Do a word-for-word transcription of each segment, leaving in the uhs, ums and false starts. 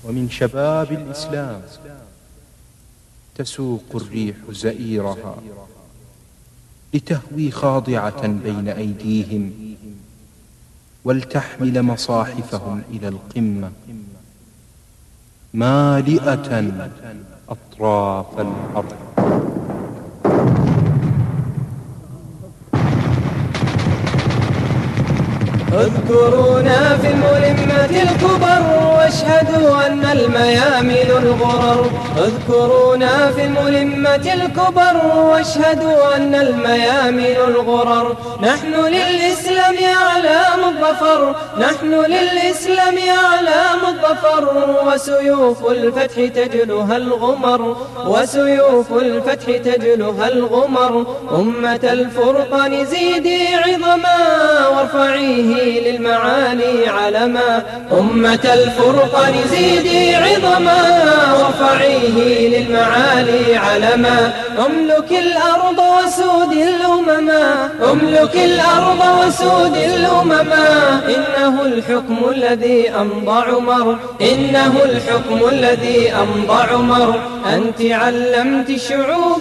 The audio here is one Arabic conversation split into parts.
ومن شباب الإسلام تسوق الريح زئيرها لتهوي خاضعة بين أيديهم ولتحمل مصاحفهم إلى القمة مالئة أطراف الأرض. اذكرونا في الملمة الكبر واشهدوا أن الميامن الغرر. اذكرونا في الملمة الكبر واشهدوا أن الميامن الغرر. نحن للإسلام أعلام الظفر، نحن للإسلام أعلام الظفر. وسيوف الفتح تجلها الغمر، وسيوف الفتح تجلها الغمر. أمة الفرقان زيدي عظما وارفعيه للمعالي علما. أمة الفرقان زيدي عظما وارفعيه للمعالي علما. املك الأرض وسود الأمما، املك الأرض وسود الأمما. إنه الحكم الذي أمضى عمر، إنه الحكم الذي أمضى عمر. أنت علمت الشعوب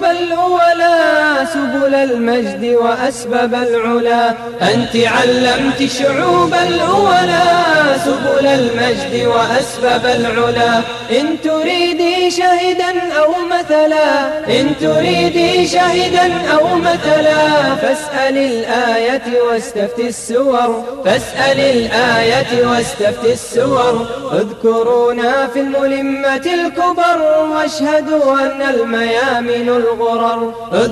الأولى سبل المجد وأسباب العلا. أنت علمت الشعوب الأولى سبل المجد وأسباب العلا. إن تريدي شهدا أو مثلا، إن تريدي شهدا أو مثلا فاسأل الآية واستفتي السور، فاسأل الآية واستفتي السور. اذكرونا في الملمة الكبر واشهدوا أن الميامن الغرر.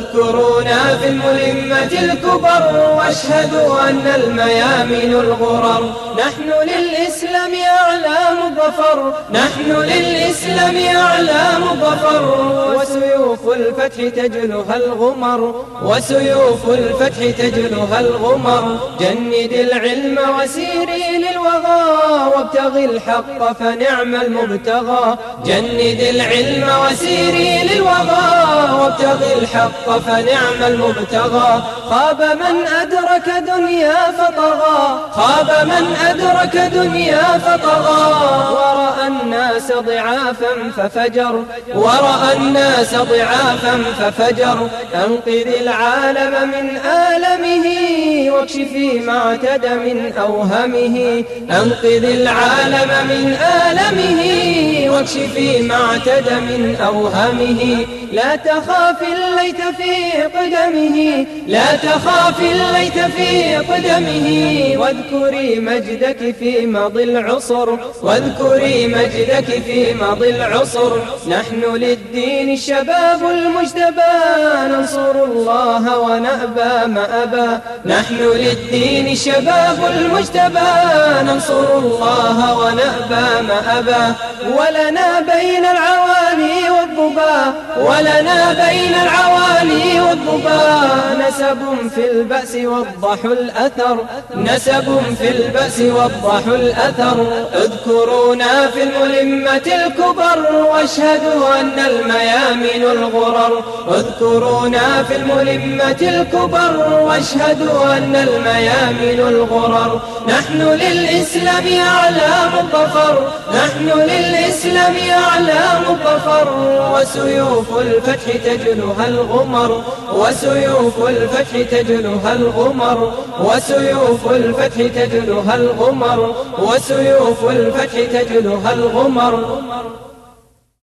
اذكرونا في الملمة الكبر واشهدوا أن الميامن الغرر. نحن للإسلام أعلام الظفر، نحن للإسلام أعلام الظفر. وسيوف الفتح تجلها الغمر، وسيوف الفتح تجلها الغمر. جند العلم وسيري للوغى وابتغي الحق فنعم المبتغى. جند العلم وسيري للوغى وابتغي الحق فنعم المبتغى. خاب من أدرك دنيا فطغى، خاب من أدرك دنيا فطغى. ورأى الناس ضعافا ففجر، ورأى الناس ضعافا ففجر. أنقذ العالم من آلمه واكشفي ما اعتدى من أوهمه. أنقذ العالم من آلمه واكشفي ما اعتدى من أوهمه. لا تخافي الليت في قدمه، لا تخافي الليت في قدمه. واذكري مجدك في ماضي العصر، واذكري مجدك في ماضي العصر. نحن للدين الشباب المجتبى ننصر الله ونأبى ما أبى. نحن للدين الشباب المجتبى ننصر الله ونأبى ما أبى. ولنا بين العوالي والضبا، ولنا بين العوالي والضبا. نسب في البأس وضحوا الأثر، نسب في البأس وضحوا الأثر. اذكرونا في الملمة الكبر واشهدوا أن الميامن الغرر. اذكرونا في الملمة الكبر واشهدوا أن الميامن الغرر. نحن للإسلام أعلام الظفر، نحن للإسلام أعلام الظفر. وسيوف الفتح تجلها الغمر، وسيوف الفتح تجلها الغمر. وسيوف الفتح تجلها الغمر، وسيوف الفتح تجلها الغمر.